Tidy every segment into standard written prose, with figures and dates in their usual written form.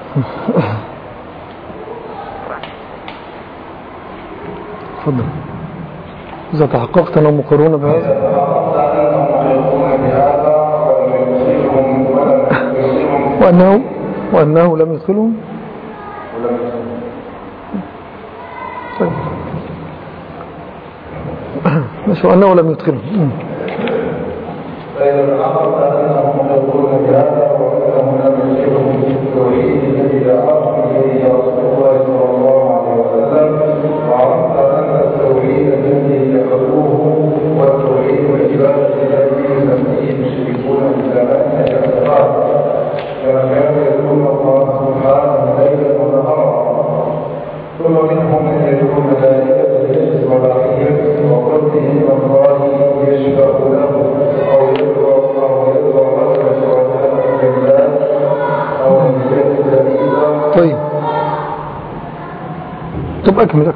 تفضل. إذا تحققت أنهم مقرون بهذا وأنه لم يدخلهم طيب مش وأنه لم يدخلهم فإذا تحققت أنهم مقرون بهذا وأنه لم يدخلهم في التوحيد الذي لا أصل إليه رسول الله صلى الله عليه وسلم، وعرفت أن التوحيد الذي ذكروه والتوحيد والعبادة التي يسميه المشركون بالزمان الاعتقاد، كما كان يذكرون الله سبحانه ليلا ونهارا، ثم منهم من يدعو ملائكة الرزق والرحيم وقلبه والله يشفع له أو يدعو لك شركاء بالله أو من سبيلا. طيب أكمل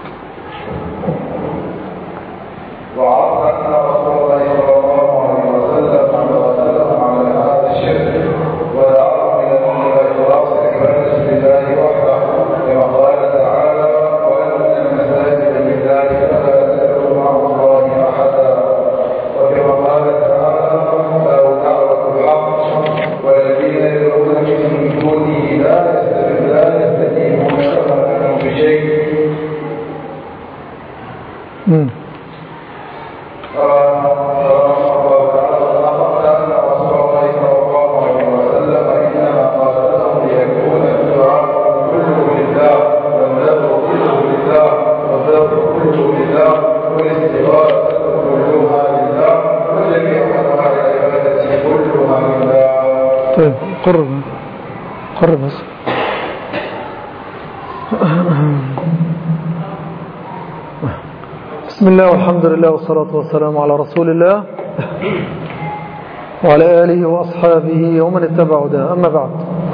وعرف أن رسول الله صلى الله عليه وسلم على هذا الشرك ودعا إلى إخلاص العبادة لله وحده، كما قال تعالى: وأن المساجد لله فلا تدعوا مع الله أحدا، وكما قال تعالى: له دعوة الحق والذين يدعون من دونه لا يستجيبون لهم بشيء. قرب بس. بسم الله والحمد لله والصلاة والسلام على رسول الله وعلى آله وأصحابه ومن اتبعوا ده. أما بعد،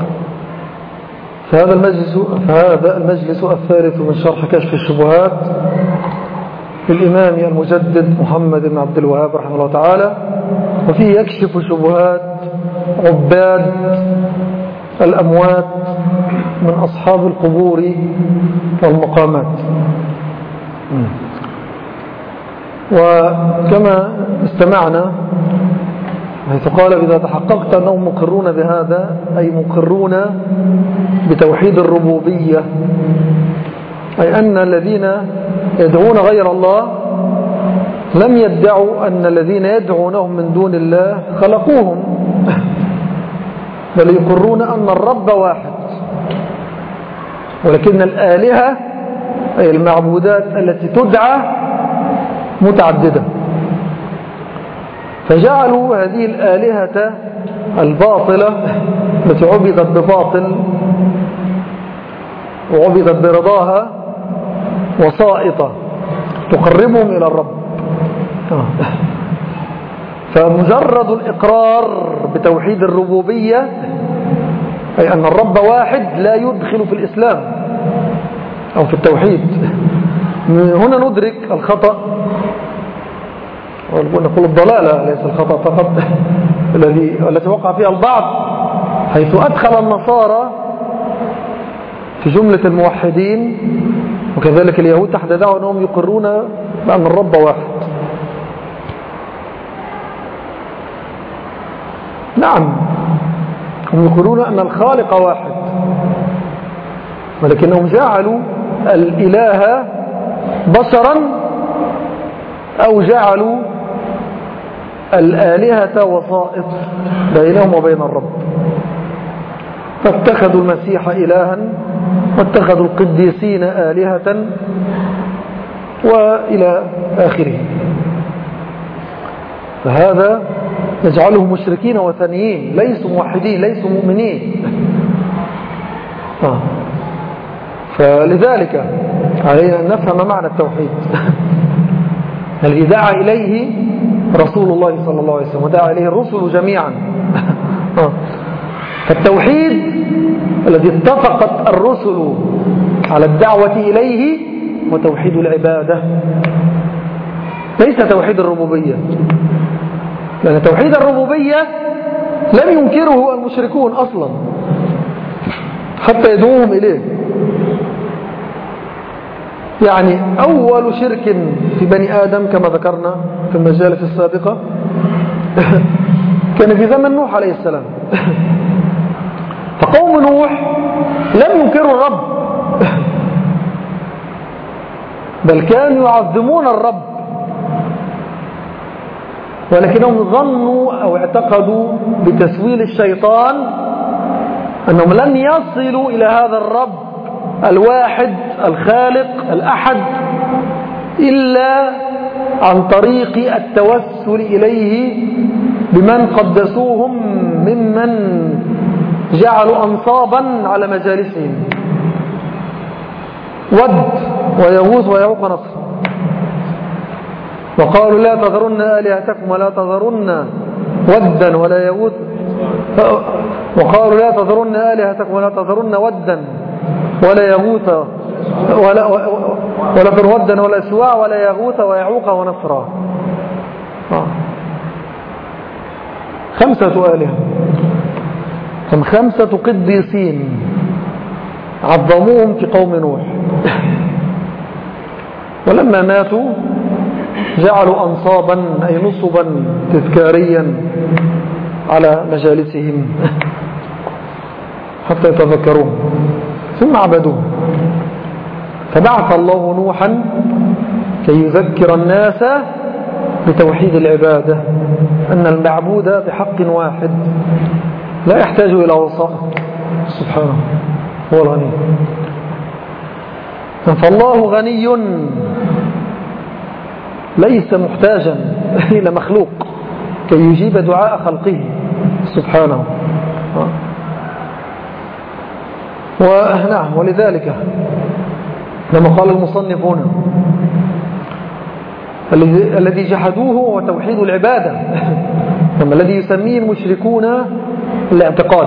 فهذا المجلس الثالث من شرح كشف الشبهات للإمام المجدد محمد بن عبد الوهاب رحمه الله تعالى، وفيه يكشف شبهات عباد الأموات من أصحاب القبور والمقامات. وكما استمعنا حيث قال: إذا تحققت أنهم مقرون بهذا، أي مقرون بتوحيد الربوبية، أي أن الذين يدعون غير الله لم يدعوا أن الذين يدعونهم من دون الله خلقوهم، بل يقرون أن الرب واحد، ولكن الآلهة أي المعبودات التي تدعى متعددة، فجعلوا هذه الآلهة الباطلة التي عبدت بباطل وعبدت برضاها وسائطة تقربهم إلى الرب. فمجرد الإقرار بتوحيد الربوبية، أي أن الرب واحد، لا يدخل في الإسلام أو في التوحيد. هنا ندرك الخطأ، ونقول الضلالة ليس الخطأ فقط التي وقع فيها البعض، حيث أدخل النصارى في جملة الموحدين، وكذلك اليهود تحت دعوة أنهم يقرون بأن الرب واحد. نعم، هم يقولون أن الخالق واحد، ولكنهم جعلوا الإله بشرا أو جعلوا الآلهة وسائط بينهم وبين الرب، فاتخذوا المسيح إلها واتخذوا القديسين آلهة وإلى آخره. فهذا يجعلهم مشركين وثنيين، ليسوا موحدين، ليسوا مؤمنين. فلذلك علينا أن نفهم معنى التوحيد الذي دعا إليه رسول الله صلى الله عليه وسلم ودعا إليه الرسل جميعا. فالتوحيد الذي اتفقت الرسل على الدعوة إليه هو توحيد العبادة، ليس توحيد الربوبية، لأن توحيد الربوبية لم ينكره المشركون أصلا، حتى يدعوهم إليه. يعني أول شرك في بني آدم كما ذكرنا في المجالس السابقة كان في زمن نوح عليه السلام. فقوم نوح لم ينكروا الرب بل كانوا يعظمون الرب، ولكنهم ظنوا أو اعتقدوا بتسويل الشيطان أنهم لن يصلوا إلى هذا الرب الواحد الخالق الأحد إلا عن طريق التوسل إليه بمن قدسوهم ممن جعلوا أنصابا على مجالسهم، ود ويغوث ويعوق نصر. وقالوا لا تذرن آلهتكم ولا تذرن ودا ولا يغوث، وقالوا لا تذرن آلهتكم ولا تذرن ودا ولا يغوث ولا ودا ولا سواع ولا يغوث ويعوق ونصرا. 5 آلهة، هم 5 قديسين عظموهم في قوم نوح، ولما ماتوا جعلوا أنصابا أي نصبا تذكاريا على مجالسهم حتى يتذكروه ثم عبدوه. فبعث الله نوحا كي يذكر الناس بتوحيد العبادة، أن المعبود بحق واحد لا يحتاج إلى وسائط سبحانه، هو الغني. فالله غني ليس محتاجا إلى مخلوق كي يجيب دعاء خلقه سبحانه. ونعم، ولذلك لما قال المصنفون الذي جحدوه هو توحيد العبادة، أما الذي يسميه المشركون الاعتقاد،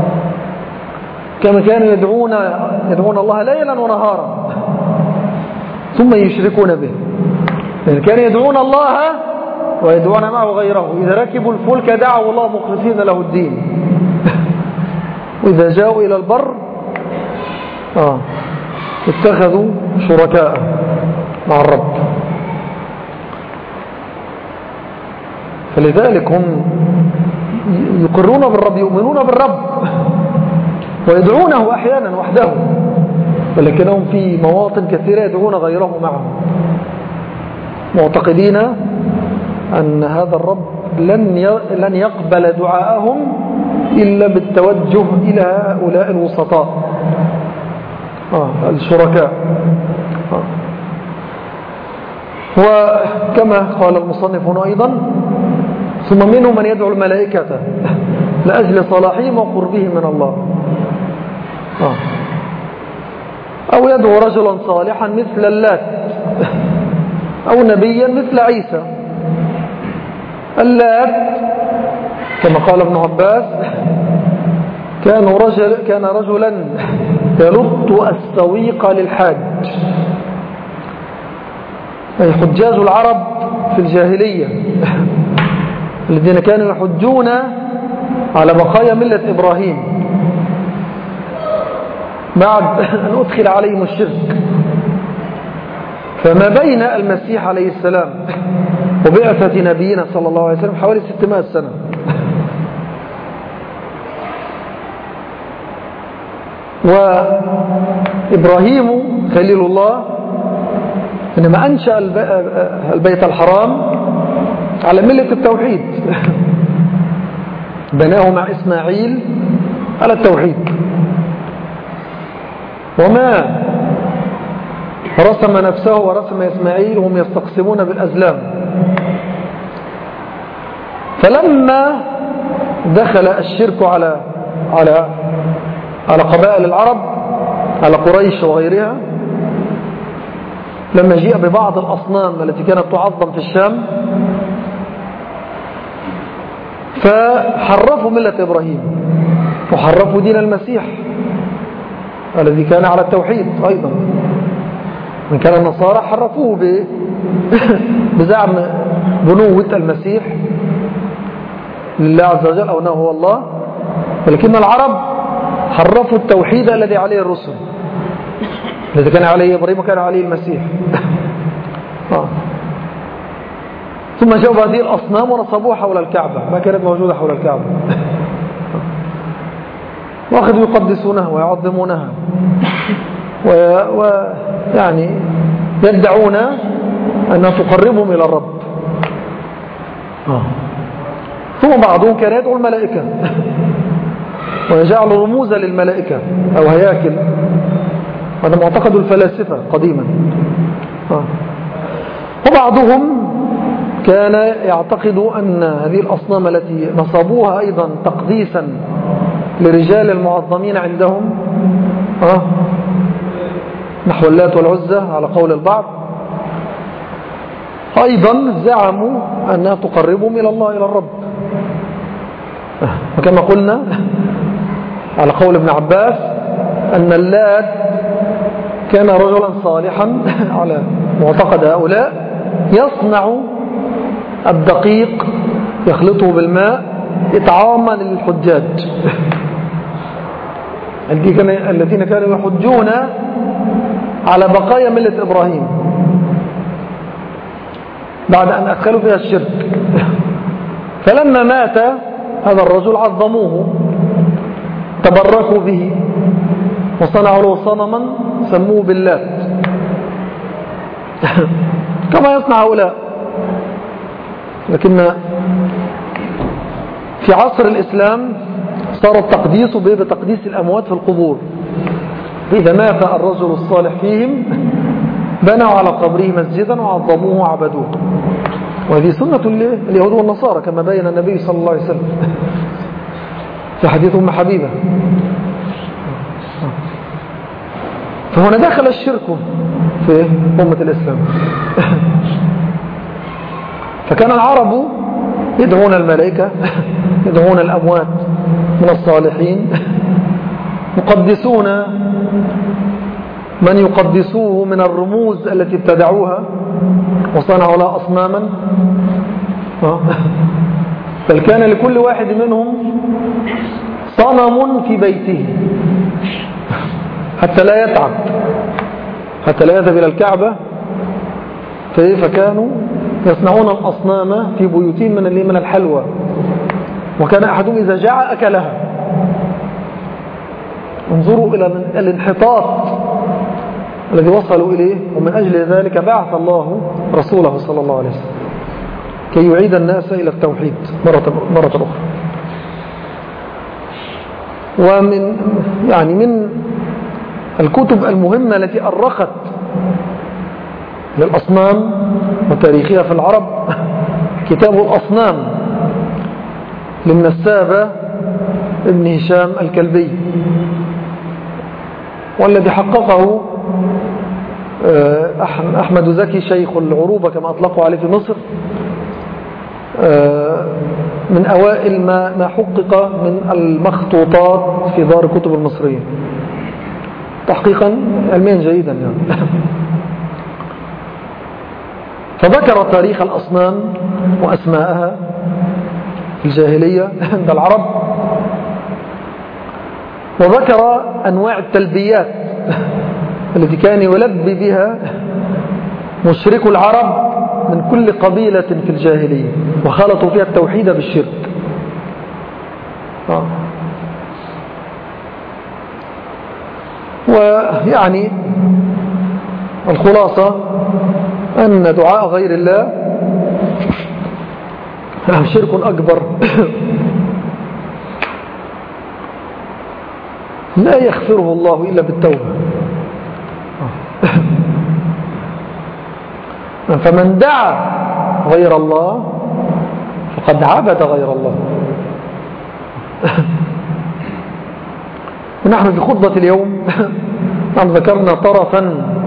كما كانوا يدعون الله ليلا ونهارا ثم يشركون به. يعني كانوا يدعون الله ويدعون معه غيره، إذا ركبوا الفلك دعوا الله مخلصين له الدين وإذا جاءوا إلى البر اتخذوا شركاء مع الرب. فلذلك هم يقرون بالرب، يؤمنون بالرب ويدعونه أحيانا وحده، ولكنهم في مواطن كثيرة يدعون غيره معه، معتقدين أن هذا الرب لن يقبل دعاءهم إلا بالتوجه إلى هؤلاء الوسطاء الشركاء. وكما قال المصنفون أيضا ثم منهم من يدعو الملائكة لأجل صلاحهم وقربهم من الله، أو يدعو رجلا صالحا مثل اللات، أو نبيا مثل عيسى. اللات كما قال ابن عباس كان رجلا يلط السويق للحاج، أي حجاج العرب في الجاهلية الذين كانوا يحجون على بقايا ملة إبراهيم بعد أن أدخل عليهم الشرك. فما بين المسيح عليه السلام وبعثة نبينا صلى الله عليه وسلم حوالي 600 سنة. وإبراهيم خليل الله إنما أنشأ البيت الحرام على ملة التوحيد، بناه مع إسماعيل على التوحيد، وما رسم نفسه ورسم إسماعيل وهم يستقسمون بالأزلام. فلما دخل الشرك على قبائل العرب، على قريش وغيرها، لما جاء ببعض الأصنام التي كانت تعظم في الشام فحرفوا ملة إبراهيم وحرفوا دين المسيح الذي كان على التوحيد أيضا. من كان النصارى حرفوه بزعم بنوة المسيح لله عز وجل أو أنه هو الله، ولكن العرب حرفوا التوحيد الذي عليه الرسل، الذي كان عليه إبراهيم وكان عليه المسيح. ثم جاءوا هذه الأصنام ونصبوها حول الكعبة، ما كانت موجودة حول الكعبة. وأخذوا يقدسونها ويعظمونها ويعني يدعون أنها تقربهم إلى الرب. ثم بعضهم كان يدعو الملائكة ويجعل رموزا للملائكة أو هياكل، هذا معتقد الفلاسفة قديما. وبعضهم كان يعتقد أن هذه الأصنام التي نصبوها أيضا تقديسا لرجال المعظمين عندهم نحو اللات والعزة على قول البعض، أيضا زعموا أنها تقربهم إلى الله إلى الرب. وكما قلنا على قول ابن عباس أن اللات كان رجلا صالحا على معتقد هؤلاء، يصنع الدقيق يخلطه بالماء إطعاما للحجاج الذين كانوا يحجون على بقايا ملة إبراهيم بعد أن أدخلوا فيها الشرك. فلما مات هذا الرجل عظموه، تبركوا به وصنعوا له صنما سموه باللات كما يصنع هؤلاء. لكن في عصر الإسلام صار التقديس بتقديس الأموات في القبور، إذا مات الرجل الصالح فيهم بنوا على قبره مسجدا وعظموه وعبدوه. وهذه سنة اليهود والنصارى كما بين النبي صلى الله عليه وسلم في حديث أم حبيبة. فهنا دخل الشرك في أمة الإسلام. فكان العرب يدعون الملائكة، يدعون الأموات من الصالحين، يقدسون من يقدسوه من الرموز التي ابتدعوها وصنعوا لها أصناما. بل كان لكل واحد منهم صنم في بيته حتى لا يتعب، حتى لا يذهب إلى الكعبة. فكانوا يصنعون الأصنام في بيوتهم من الحلوى، وكان أحدهم إذا جاع أكلها. انظروا إلى الانحطاط الذي وصلوا إليه، ومن أجل ذلك بعث الله رسوله صلى الله عليه وسلم كي يعيد الناس إلى التوحيد مرة أخرى. ومن من الكتب المهمة التي أرخت للأصنام وتاريخها في العرب كتاب الأصنام للنسابة ابن هشام الكلبي، والذي حققه أحمد زكي شيخ العروبة كما أطلقوا عليه في مصر، من أوائل ما حقق من المخطوطات في دار الكتب المصرية، تحقيقا علميا جيدا فذكر تاريخ الأصنام وأسماءها في الجاهلية عند العرب، وذكر أنواع التلبيات التي كان يلبي بها مشرك العرب من كل قبيلة في الجاهلية، وخلطوا فيها التوحيد بالشرك. الخلاصة أن دعاء غير الله شرك أكبر لا يغفره الله إلا بالتوبة. فمن دعا غير الله فقد عبد غير الله. ونحن في خطبة اليوم ذكرنا طرفا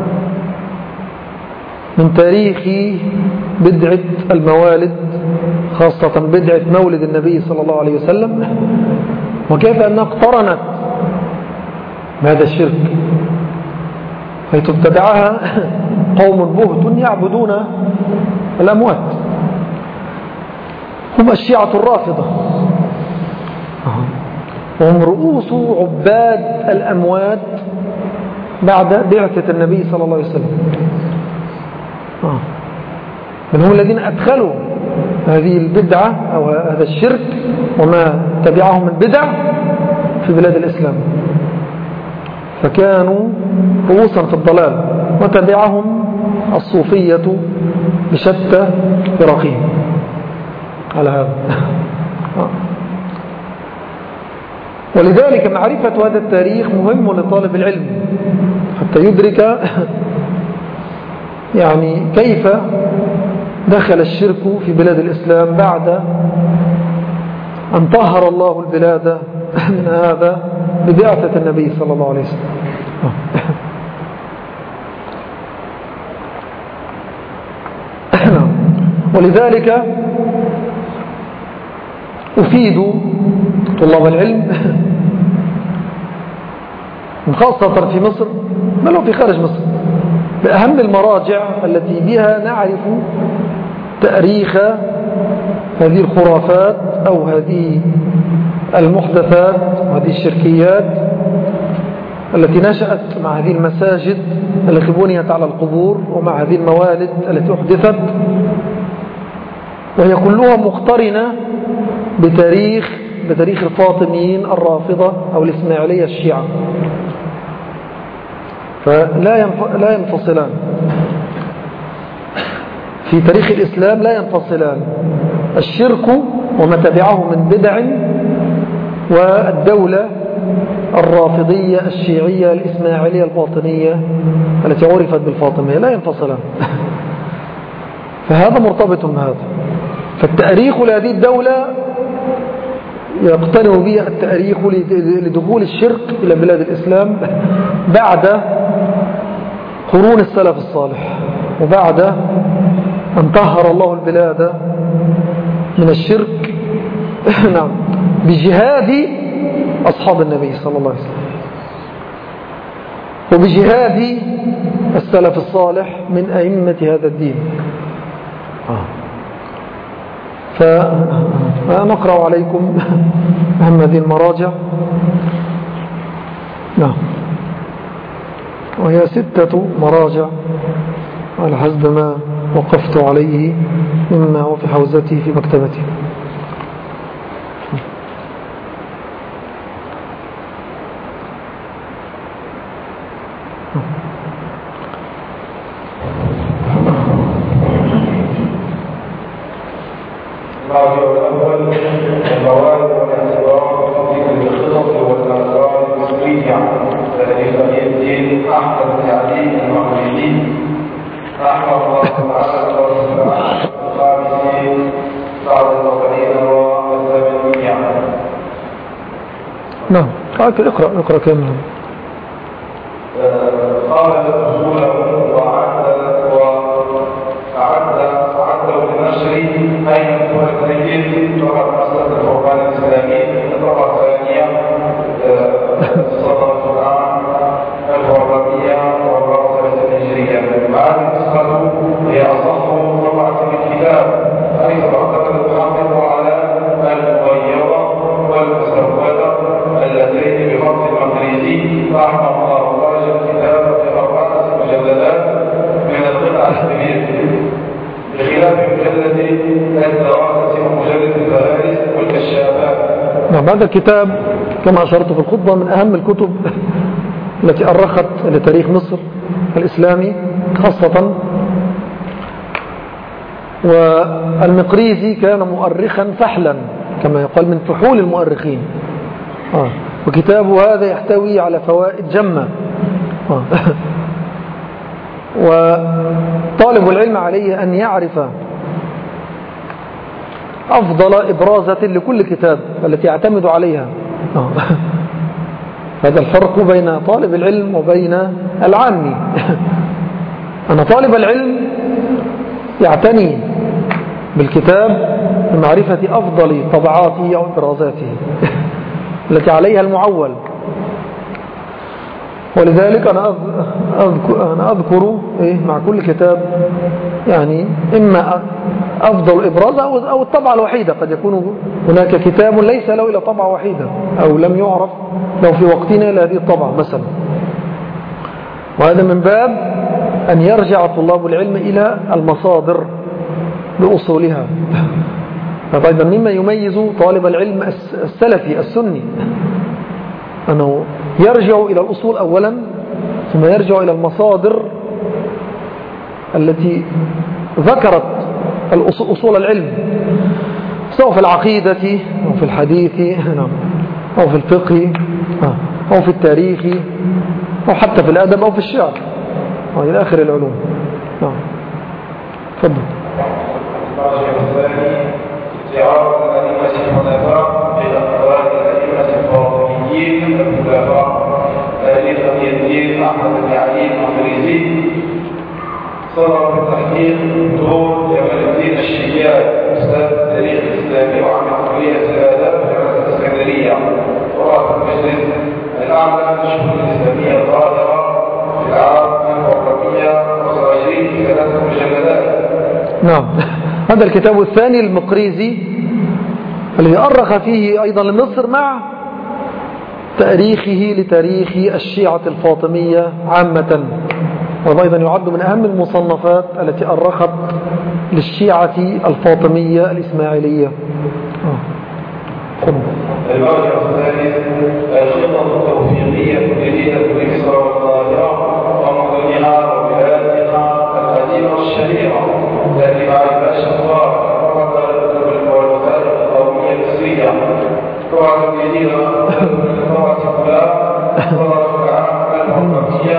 من تاريخ بدعة الموالد، خاصة بدعة مولد النبي صلى الله عليه وسلم، وكيف أنها اقترنت بهذا الشرك، حيث ابتدعها قوم بهت يعبدون الأموات، هم الشيعة الرافضة. وهم رؤوس عباد الأموات بعد بعثة النبي صلى الله عليه وسلم. من هم الذين أدخلوا هذه البدعة أو هذا الشرك وما تبعه من بدع في بلاد الإسلام، فكانوا رؤوسا في الضلال وتبعهم الصوفية بشتى فرقهم على هذا. ولذلك معرفة هذا التاريخ مهم لطالب العلم حتى يدرك يعني كيف دخل الشرك في بلاد الإسلام بعد أن طهر الله البلاد من هذا ببعثة النبي صلى الله عليه وسلم. ولذلك أفيد طلاب العلم خاصة في مصر بل وفي خارج مصر بأهم المراجع التي بها نعرف تاريخ هذه الخرافات أو هذه المحدثات وهذه الشركيات التي نشأت مع هذه المساجد التي بنيت على القبور ومع هذه الموالد التي أحدثت، وهي كلها مقترنة بتاريخ الفاطميين الرافضة أو الإسماعيلية الشيعة، فلا ينفصلان في تاريخ الإسلام، لا ينفصلان الشرك وما تبعه من بدع والدولة الرافضية الشيعية الإسماعيلية الفاطمية التي عرفت بالفاطمية، لا ينفصلان. فهذا مرتبط بهذا. فالتاريخ لهذه الدولة يقتنع به التاريخ لدخول الشرك إلى بلاد الإسلام بعد قرون السلف الصالح وبعد أن طهر الله البلاد من الشرك نعم بجهاد أصحاب النبي صلى الله عليه وسلم وبجهاد السلف الصالح من أئمة هذا الدين. فنقرأ عليكم أهم هذه المراجع. نعم، وهي 6 مراجع على حسب ما وقفت عليه مما هو في حوزتي في مكتبتي. نعم، اقرأ كاملا. قال رسوله وعدوا للنشر أين تؤكد طبعا مسألة القرآن الإسلامي طبعا ثانية صدرت العام 1434 هجرية. وهذه النسخة هي أصح طبعة من الكتاب، حيث اعتقد المحقق على المغيرة والمسودة اللتين بخط المقريزي رحمه الله خرج الكتاب في 4 مجلدات من القطع الكبير بخلاف مجلد الدراسة ومجلد الفهارس والكشافات. نعم، هذا الكتاب كما أشرت في الخطبة من أهم الكتب التي أرخت لتاريخ مصر الإسلامي خاصة، والمقريزي كان مؤرخا فحلا كما يقال من فحول المؤرخين. وكتابه هذا يحتوي على فوائد جمة. وطالب العلم عليه أن يعرف أفضل إبرازة لكل كتاب التي يعتمد عليها. هذا الفرق بين طالب العلم وبين العامي. أن طالب العلم يعتني بالكتاب لمعرفة أفضل طبعاته أو إبرازاته التي عليها المعول. ولذلك أنا أذكر مع كل كتاب يعني إما أفضل إبراز أو الطبعة الوحيدة. قد يكون هناك كتاب ليس له إلا طبعة وحيدة أو لم يعرف لو في وقتنا إلى هذه الطبعة مثلا. وهذا من باب أن يرجع طلاب العلم إلى المصادر بأصولها. فأيضا مما يميز طالب العلم السلفي السني أنه يرجع إلى الأصول أولا، ثم يرجع إلى المصادر التي ذكرت أصول العلم، سواء في العقيدة أو في الحديث أو في الفقه أو في التاريخ أو حتى في الأدب أو في الشعر أو إلى آخر العلوم. تفضل. استعارة الأئمة الحنفاء إلى أقوال الأئمة الفاطميين الخلفاء تأليف أبي الدين أحمد بن علي المقريزي. صدر في التحقيق دكتور جمال الدين الشياعي أستاذ التاريخ الإسلامي وعمل كلية الآداب في جامعة الإسكندرية ورئيس المجلس الأعلى للشؤون الإسلامية الظاهرة في العام 1429 في 3 مجلدات. نعم. هذا الكتاب الثاني المقريزي الذي أرخ فيه أيضا لمصر مع تاريخه لتاريخ الشيعة الفاطمية عامة، وأيضا يعد من أهم المصنفات التي أرخت للشيعة الفاطمية الإسماعيلية. المرجع الثالث الخطط التوفيقية الجديدة في مصر والقاهرة ومدنها وبلادها القديمة الشهيرة التي معرفة الشفاء والوثائق القومية المصرية. طبعا الجديدة طبعا الأولى صدرت في العام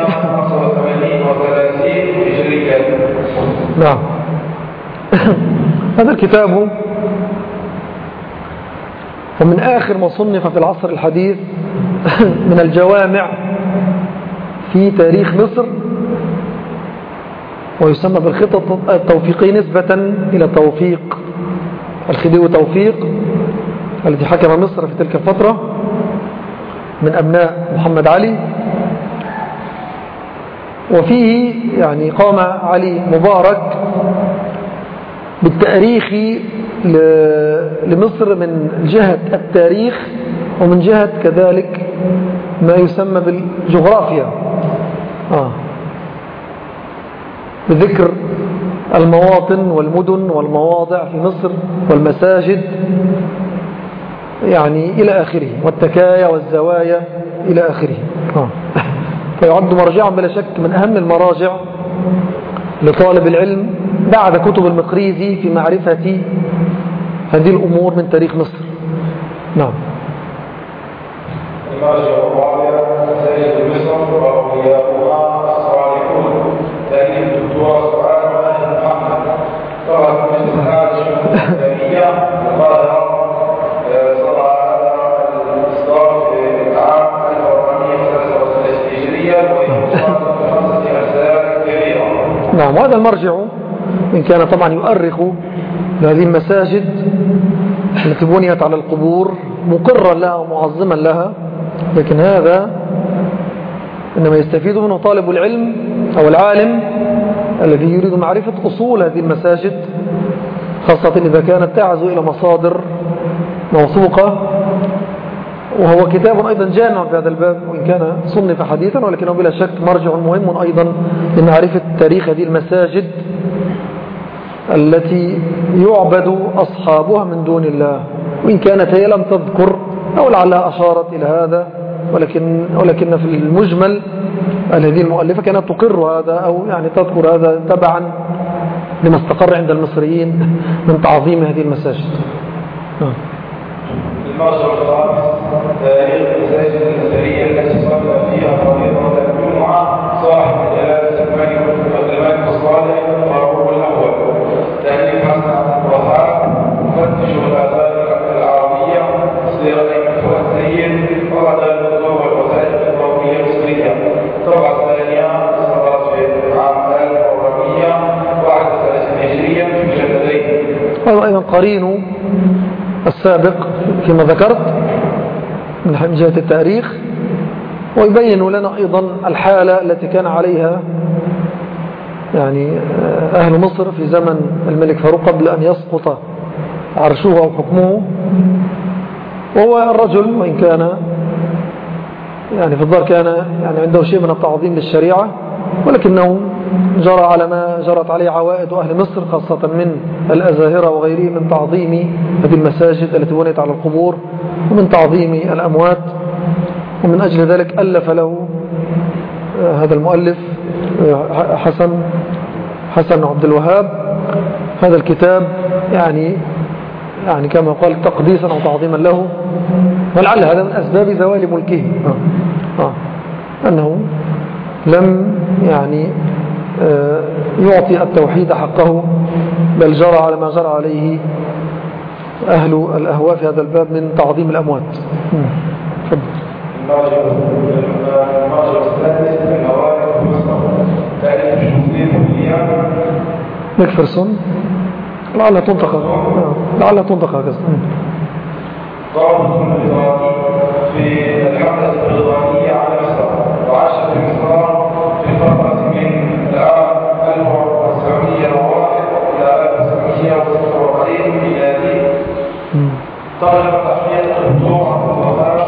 1435 هجريا. نعم. هذا الكتاب ومن آخر ما صنف في العصر الحديث من الجوامع في تاريخ مصر، ويسمى بالخطط التوفيقية نسبة إلى توفيق الخديوي توفيق الذي حكم مصر في تلك الفترة من أبناء محمد علي. وفيه يعني قام علي مبارك بالتاريخ لمصر من جهة التاريخ ومن جهة كذلك ما يسمى بالجغرافيا، بذكر المواطن والمدن والمواضع في مصر والمساجد يعني إلى آخره، والتكايا والزوايا إلى آخره. فيعد مرجعا بلا شك من أهم المراجع لطالب العلم بعد كتب المقريزي في معرفة هذه الأمور من تاريخ مصر. نعم. المرجع الرابع مساجد مصر وأولياؤها الصالحون تأليف الدكتور سعاد محمد. طبعا مجلس العالم الإسلامية القاهرة صدر هذا الإصدار في العام 1433 هجرية ويوصل ب5 أجزاء كبيرة. نعم. وهذا المرجع إن كان طبعا يؤرخ لهذه المساجد التي بنيت على القبور مقرا لها ومعظما لها، لكن هذا إنما يستفيد منه طالب العلم أو العالم الذي يريد معرفة أصول هذه المساجد، خاصة إذا كانت تعزو إلى مصادر موثوقة. وهو كتاب أيضا جامع في هذا الباب، وإن كان صنف حديثا ولكنه بلا شك مرجع مهم أيضا لمعرفة تاريخ هذه المساجد التي يعبد أصحابها من دون الله، وإن كانت هي لم تذكر أو لعلها أشارت إلى هذا، ولكن في المجمل هذه المؤلفة كانت تقر هذا أو يعني تذكر هذا تبعا لما استقر عند المصريين من تعظيم هذه المساجد. المرجع الخامس تاريخ المساجد الأثرية التي صلى فيها فريضة الجمعة صاحب جلالة الملك الصالح فاروق الأول. تأليف حسن عبد الوهاب مفتش الآثار العربية سير أيمن السيد ورد الدكتور والوثائق القومية المصرية. طبعة الثانية صدرت في عام 1431 هجريا في مجلدين. هذا أيضا قرين السابق فيما ذكرت من جهة التاريخ، ويبين لنا أيضا الحالة التي كان عليها يعني أهل مصر في زمن الملك فاروق قبل أن يسقط عرشه أو حكمه. وهو الرجل وإن كان يعني في الظاهر كان يعني عنده شيء من التعظيم للشريعة، ولكنه جرى على ما جرت عليه عوائد أهل مصر خاصة من الأزاهرة وغيره من تعظيم هذه المساجد التي بنيت على القبور ومن تعظيم الأموات. ومن أجل ذلك ألف له هذا المؤلف حسن عبد الوهاب هذا الكتاب، يعني كما قال تقديسا أو تعظيما له. ولعل هذا من أسباب زوال ملكه أنه لم يعني يعطي التوحيد حقه، بل جرى على ما جرى عليه أهل الأهواء في هذا الباب من تعظيم الأموات. المرجع السادس من أوائل مصر تاريخ جوزيف اليوم مكفرسون لعلها تنطق هكذا. ضرب البريطاني في الحملة البريطانية على مصر، وعاش في مصر في فترة من العام 1901 إلى 1946 ميلادي. ترجم تحقيق الدكتور عبد الوهاب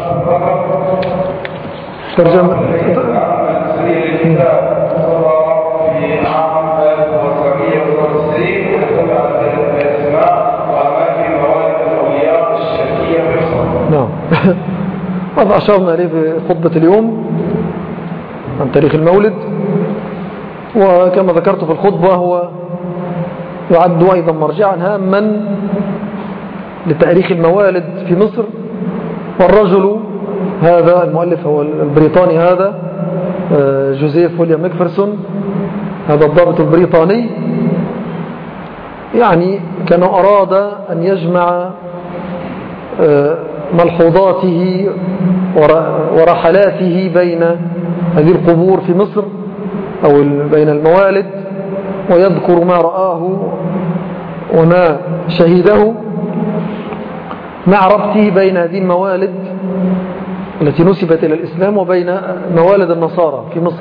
ترجمة الكتاب في عام 1993 ويحتوي على الاسماء وأماكن موالد الأولياء الشركية في مصر. نعم. هذا أشرنا إليه في خطبة اليوم عن تاريخ المولد، وكما ذكرت في الخطبة هو يعد أيضا مرجعا هاما لتاريخ الموالد في مصر. والرجل هذا المؤلف هو البريطاني هذا جوزيف ويليام مكفرسون، هذا الضابط البريطاني، يعني كان أراد أن يجمع ملحوظاته ورحلاته بين هذه القبور في مصر أو بين الموالد، ويذكر ما رآه وما شهده مع ربطه بين هذه الموالد التي نسبت إلى الإسلام وبين موالد النصارى في مصر.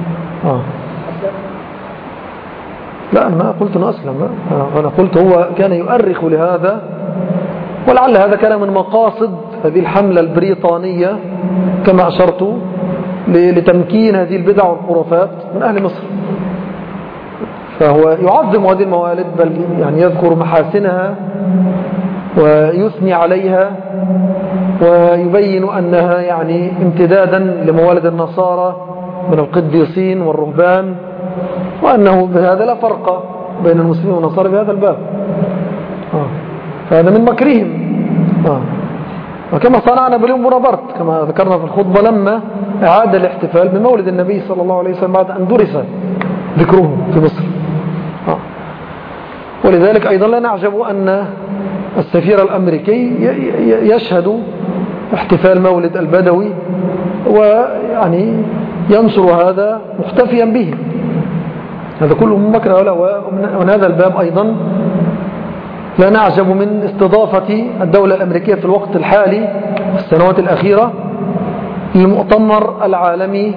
لا، ما قلت أنه أسلم، أنا قلت هو كان يؤرخ لهذا، ولعل هذا كان من مقاصد هذه الحملة البريطانية كما أشرت لتمكين هذه البدع والخرافات من أهل مصر. فهو يعظم هذه الموالد، بل يعني يذكر محاسنها ويثني عليها ويبين أنها يعني امتدادا لموالد النصارى من القديسين والرهبان، وأنه بهذا لا فرق بين المسلمين والنصارى في هذا الباب. فهذا من مكرهم. وكما صنعنا باليوم بونابرت كما ذكرنا في الخطبة لما أعاد الاحتفال بمولد النبي صلى الله عليه وسلم بعد أن درس ذكره في مصر. ولذلك أيضا لا نعجب أن السفير الأمريكي يشهد احتفال مولد البدوي ويعني ينشر هذا محتفيا به. هذا كله من مكر هؤلاء. ومن هذا الباب أيضا لا نعجب من استضافة الدولة الأمريكية في الوقت الحالي في السنوات الأخيرة للمؤتمر العالمي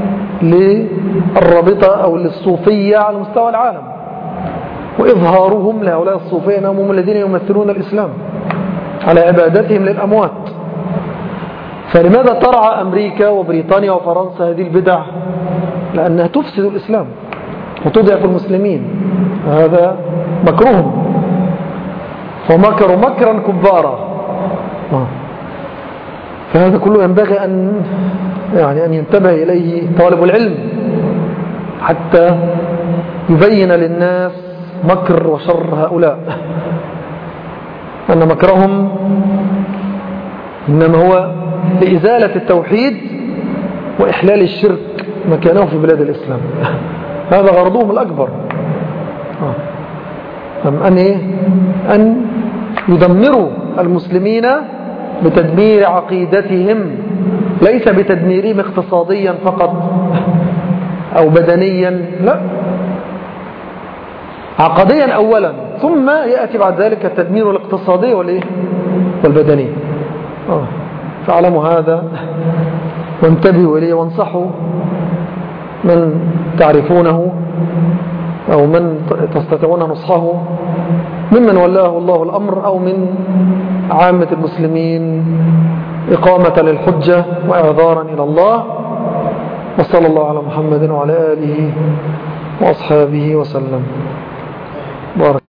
للرابطة أو للصوفية على مستوى العالم، وإظهارهم لهؤلاء الصوفية أنهم هم الذين يمثلون الإسلام على عبادتهم للأموات. فلماذا ترعى أمريكا وبريطانيا وفرنسا هذه البدع؟ لأنها تفسد الإسلام وتضعف المسلمين. هذا مكرهم، ومكروا مكرا كبارا. فهذا كله ينبغي أن ينتبه إليه طالب العلم حتى يبين للناس مكر وشر هؤلاء، أن مكرهم إنما هو لإزالة التوحيد وإحلال الشرك مكانه في بلاد الإسلام. هذا غرضهم الأكبر، أن يدمروا المسلمين بتدمير عقيدتهم، ليس بتدميرهم اقتصاديا فقط أو بدنيا، لا، عقديا أولا، ثم يأتي بعد ذلك التدمير الاقتصادي والبدني. فاعلموا هذا وانتبهوا إليه وانصحوا من تعرفونه أو من تستطيعون نصحه ممن ولاه الله الأمر أو من عامة المسلمين إقامة للحجة وإعذارا إلى الله. وصلى الله على محمد وعلى آله وأصحابه وسلم. بارك